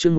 chương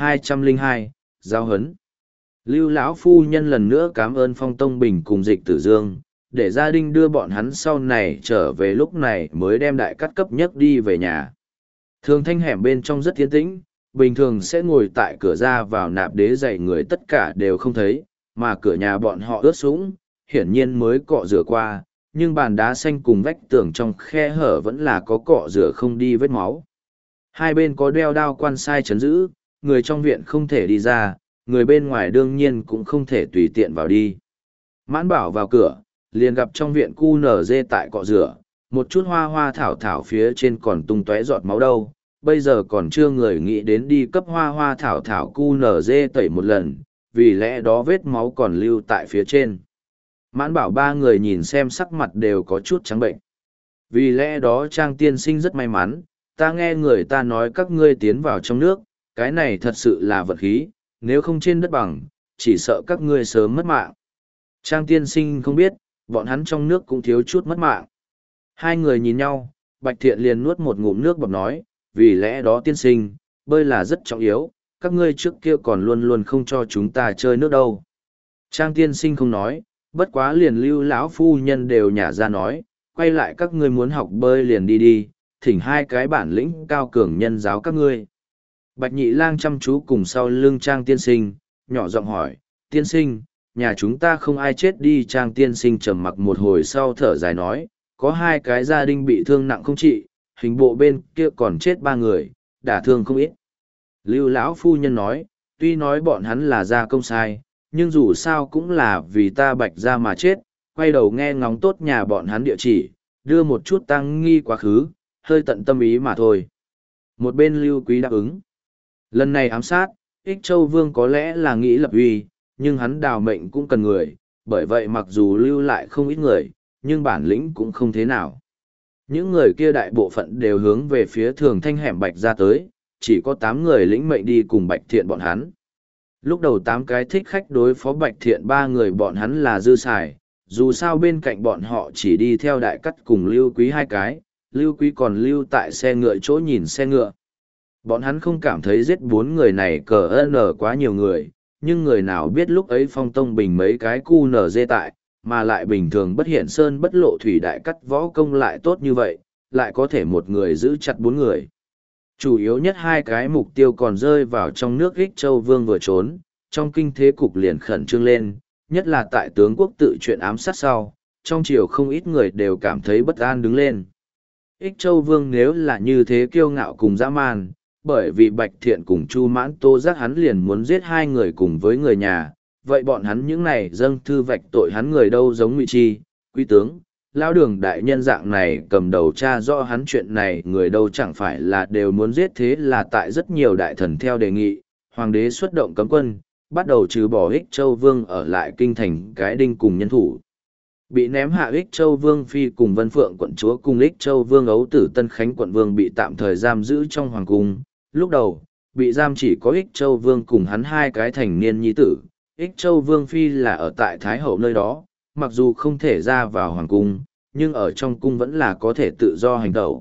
1202, giao hấn. Lưu lão phu nhân lần nữa cảm ơn Phong Tông Bình cùng Dịch Tử Dương, để gia đình đưa bọn hắn sau này trở về, lúc này mới đem đại cắt cấp nhất đi về nhà. Thường thanh hẻm bên trong rất yên tĩnh, bình thường sẽ ngồi tại cửa ra vào nạp đế dạy người tất cả đều không thấy, mà cửa nhà bọn họ ướt sũng, hiển nhiên mới cọ rửa qua, nhưng bàn đá xanh cùng vách tường trong khe hở vẫn là có cọ rửa không đi vết máu. Hai bên có đeo đao quan sai chấn giữ, người trong viện không thể đi ra, người bên ngoài đương nhiên cũng không thể tùy tiện vào đi. Mãn Bảo vào cửa, liền gặp trong viện cu nở dê tại cọ rửa, một chút hoa hoa thảo thảo phía trên còn tung tóe giọt máu đâu, bây giờ còn chưa người nghĩ đến đi cấp hoa hoa thảo thảo cu nở dê tẩy một lần, vì lẽ đó vết máu còn lưu tại phía trên. Mãn Bảo ba người nhìn xem sắc mặt đều có chút trắng bệnh. Vì lẽ đó Trang tiên sinh rất may mắn, ta nghe người ta nói các ngươi tiến vào trong nước, cái này thật sự là vật khí, nếu không trên đất bằng, chỉ sợ các ngươi sớm mất mạng. Trang tiên sinh không biết, bọn hắn trong nước cũng thiếu chút mất mạng. Hai người nhìn nhau, Bạch Thiện liền nuốt một ngụm nước bọt nói, vì lẽ đó tiên sinh, bơi là rất trọng yếu, các ngươi trước kia còn luôn luôn không cho chúng ta chơi nước đâu. Trang tiên sinh không nói, bất quá liền Lưu lão phu nhân đều nhả ra nói, quay lại các ngươi muốn học bơi liền đi đi, thỉnh hai cái bản lĩnh cao cường nhân giáo các ngươi. Bạch Nhị Lang chăm chú cùng sau lưng Trang tiên sinh, nhỏ giọng hỏi, tiên sinh, nhà chúng ta không ai chết đi. Trang tiên sinh trầm mặc một hồi sau thở dài nói, có hai cái gia đình bị thương nặng không trị, hình bộ bên kia còn chết ba người, đả thương không ít. Lưu lão phu nhân nói, tuy nói bọn hắn là gia công sai, nhưng dù sao cũng là vì ta Bạch gia mà chết, quay đầu nghe ngóng tốt nhà bọn hắn địa chỉ, đưa một chút tăng nghi quá khứ, hơi tận tâm ý mà thôi. Một bên Lưu Quý đáp ứng. Lần này ám sát, Ích Châu Vương có lẽ là nghĩ lập uy, nhưng hắn đào mệnh cũng cần người, bởi vậy mặc dù lưu lại không ít người, nhưng bản lĩnh cũng không thế nào. Những người kia đại bộ phận đều hướng về phía Thường thanh hẻm Bạch ra tới, chỉ có 8 người lĩnh mệnh đi cùng Bạch Thiện bọn hắn. Lúc đầu 8 cái thích khách đối phó Bạch Thiện 3 người bọn hắn là dư xài, dù sao bên cạnh bọn họ chỉ đi theo đại cắt cùng Lưu Quý 2 cái, Lưu Quý còn lưu tại xe ngựa chỗ nhìn xe ngựa. Bọn hắn không cảm thấy giết 4 người này cờ nở quá nhiều người, nhưng người nào biết lúc ấy Phong Tông Bình mấy cái cu nở dê tại, mà lại bình thường bất hiện sơn bất lộ thủy đại cắt võ công lại tốt như vậy, lại có thể một người giữ chặt 4 người. Chủ yếu nhất 2 cái mục tiêu còn rơi vào trong nước Ích Châu Vương vừa trốn, trong kinh thế cục liền khẩn trương lên, nhất là tại tướng quốc tự chuyện ám sát sau, trong triều không ít người đều cảm thấy bất an đứng lên. Ích Châu Vương nếu là như thế kiêu ngạo cùng dã man, bởi vì Bạch Thiện cùng Chu Mãn Tô giác hắn liền muốn giết 2 người cùng với người nhà, vậy bọn hắn những này dâng thư vạch tội hắn người đâu giống Ngụy Chi, Quý tướng, Lão Đường đại nhân dạng này cầm đầu tra rõ hắn chuyện này người đâu chẳng phải là đều muốn giết. Thế là tại rất nhiều đại thần theo đề nghị, hoàng đế xuất động cấm quân, bắt đầu trừ bỏ Ích Châu Vương ở lại kinh thành cái đinh cùng nhân thủ. Bị ném hạ Ích Châu Vương Phi cùng Vân Phượng quận chúa cùng Ích Châu Vương Ấu Tử Tân Khánh quận Vương bị tạm thời giam giữ trong hoàng cung. Lúc đầu, bị giam chỉ có Ích Châu Vương cùng hắn 2 cái thành niên nhi tử. Ích Châu Vương Phi là ở tại Thái Hậu nơi đó, mặc dù không thể ra vào hoàng cung, nhưng ở trong cung vẫn là có thể tự do hành tẩu.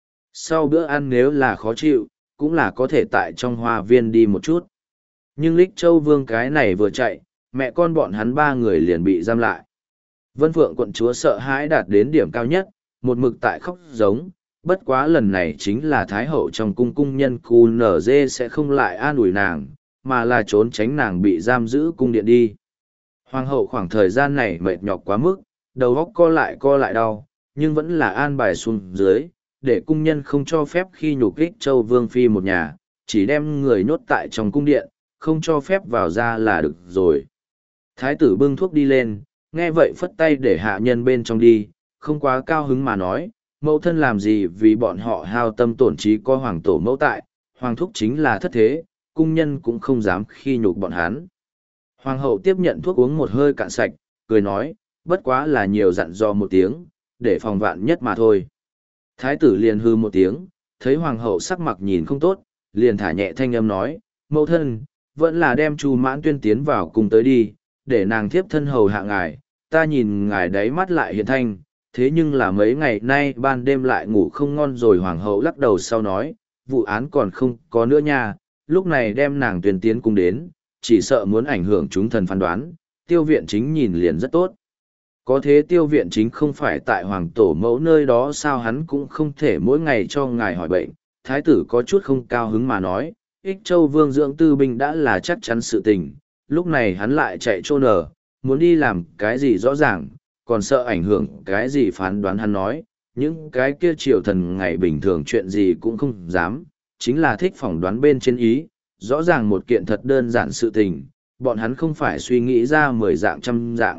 Sau bữa ăn nếu là khó chịu, cũng là có thể tại trong hoa viên đi một chút. Nhưng Ích Châu Vương cái này vừa chạy, mẹ con bọn hắn 3 người liền bị giam lại. Vân Phượng quận chúa sợ hãi đạt đến điểm cao nhất, một mực tại khóc giống, bất quá lần này chính là Thái Hậu trong cung cung nhân cu nở dê sẽ không lại an ủi nàng, mà là trốn tránh nàng bị giam giữ cung điện đi. Hoàng hậu khoảng thời gian này mệt nhọc quá mức, đầu óc co lại đau, nhưng vẫn là an bài xuống dưới, để cung nhân không cho phép khi nhục Ích Châu Vương Phi một nhà, chỉ đem người nhốt tại trong cung điện, không cho phép vào ra là được rồi. Thái tử bưng thuốc đi lên, nghe vậy phất tay để hạ nhân bên trong đi, không quá cao hứng mà nói, mẫu thân làm gì vì bọn họ hao tâm tổn trí có hoàng tổ mẫu tại, hoàng thúc chính là thất thế, cung nhân cũng không dám khi nhục bọn hắn. Hoàng hậu tiếp nhận thuốc uống một hơi cạn sạch, cười nói, bất quá là nhiều dặn dò một tiếng, để phòng vạn nhất mà thôi. Thái tử liền hư một tiếng, thấy hoàng hậu sắc mặt nhìn không tốt, liền thả nhẹ thanh âm nói, mẫu thân, vẫn là đem Chu Mãn Tuyên tiến vào cùng tới đi, để nàng thiếp thân hầu hạ ngài, ta nhìn ngài đáy mắt lại hiện thanh, thế nhưng là mấy ngày nay ban đêm lại ngủ không ngon rồi. Hoàng hậu lắc đầu sau nói, vụ án còn không có nữa nha, lúc này đem nàng tuyên tiến cung đến, chỉ sợ muốn ảnh hưởng chúng thần phán đoán, tiêu viện chính nhìn liền rất tốt. Có thế tiêu viện chính không phải tại hoàng tổ mẫu nơi đó sao hắn cũng không thể mỗi ngày cho ngài hỏi bệnh. Thái tử có chút không cao hứng mà nói, Ích Châu Vương dưỡng tư binh đã là chắc chắn sự tình, lúc này hắn lại chạy trô nở, muốn đi làm cái gì rõ ràng, còn sợ ảnh hưởng cái gì phán đoán hắn nói, những cái kia triều thần ngày bình thường chuyện gì cũng không dám, chính là thích phỏng đoán bên trên ý, rõ ràng một kiện thật đơn giản sự tình, bọn hắn không phải suy nghĩ ra 10 dạng trăm dạng.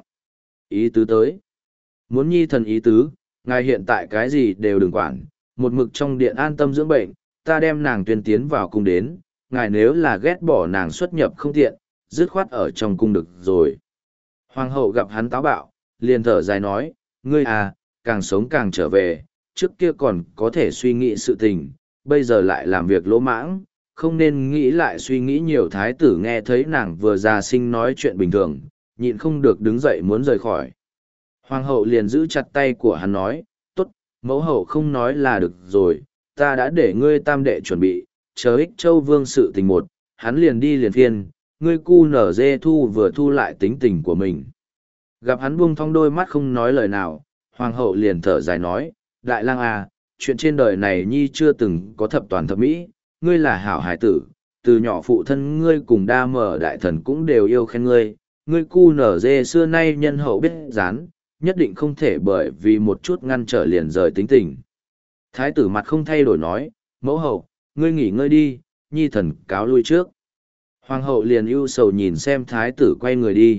Ý tứ tới. Muốn nhi thần ý tứ, ngài hiện tại cái gì đều đừng quản, một mực trong điện an tâm dưỡng bệnh, ta đem nàng tuyên tiến vào cung đến, ngài nếu là ghét bỏ nàng xuất nhập không tiện, dứt khoát ở trong cung được rồi. Hoàng hậu gặp hắn táo bạo, liền thở dài nói, ngươi à, càng sống càng trở về, trước kia còn có thể suy nghĩ sự tình, bây giờ lại làm việc lỗ mãng, không nên nghĩ lại suy nghĩ nhiều. Thái tử nghe thấy nàng vừa già sinh nói chuyện bình thường, nhịn không được đứng dậy muốn rời khỏi. Hoàng hậu liền giữ chặt tay của hắn nói, tốt, mẫu hậu không nói là được rồi, ta đã để ngươi tam đệ chuẩn bị, chờ Ích Châu Vương sự tình một, hắn liền đi liền phiên, ngươi cu nở dê thu vừa thu lại tính tình của mình. Gặp hắn buông thong đôi mắt không nói lời nào, hoàng hậu liền thở dài nói, đại lang à, chuyện trên đời này nhi chưa từng có thập toàn thập mỹ, ngươi là hảo hải tử, từ nhỏ phụ thân ngươi cùng đa mở đại thần cũng đều yêu khen ngươi, ngươi cu nở dê xưa nay nhân hậu biết dán, nhất định không thể bởi vì một chút ngăn trở liền rời tính tình. Thái tử mặt không thay đổi nói, mẫu hậu, ngươi nghỉ ngơi đi, nhi thần cáo lui trước. Hoàng hậu liền ưu sầu nhìn xem thái tử quay người đi.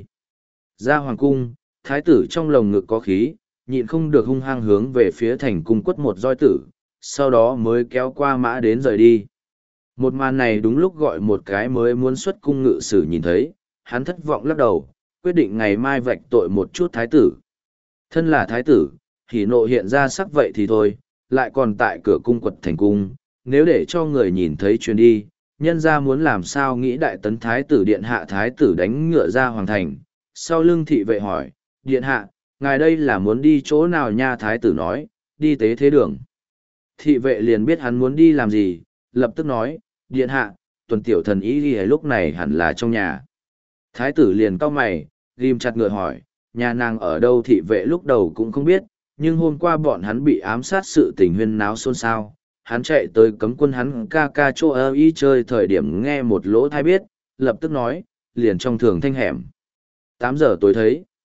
Ra hoàng cung, thái tử trong lồng ngực có khí, nhịn không được hung hăng hướng về phía thành cung quất một roi tử, sau đó mới kéo qua mã đến rời đi. Một màn này đúng lúc gọi một cái mới muốn xuất cung ngự sử nhìn thấy, hắn thất vọng lắc đầu, quyết định ngày mai vạch tội một chút thái tử. Thân là thái tử, hỉ nộ hiện ra sắc vậy thì thôi, lại còn tại cửa cung quật thành cung, nếu để cho người nhìn thấy chuyến đi, nhân ra muốn làm sao nghĩ đại tấn thái tử điện hạ. Thái tử đánh ngựa ra hoàng thành, sau lưng thị vệ hỏi, điện hạ, ngài đây là muốn đi chỗ nào nha? Thái tử nói, đi tế thế đường. Thị vệ liền biết hắn muốn đi làm gì, lập tức nói, điện hạ, tuần tiểu thần ý đi lúc này hẳn là trong nhà. Thái tử liền cau mày, ghim chặt ngựa hỏi, nhà nàng ở đâu? Thị vệ lúc đầu cũng không biết, nhưng hôm qua bọn hắn bị ám sát sự tình huyên náo xôn xao. Hắn chạy tới cấm quân hắn ca ca chỗ ơ y chơi thời điểm nghe một lỗ thai biết, lập tức nói, liền trong thường thanh hẻm. 8 giờ tối thấy.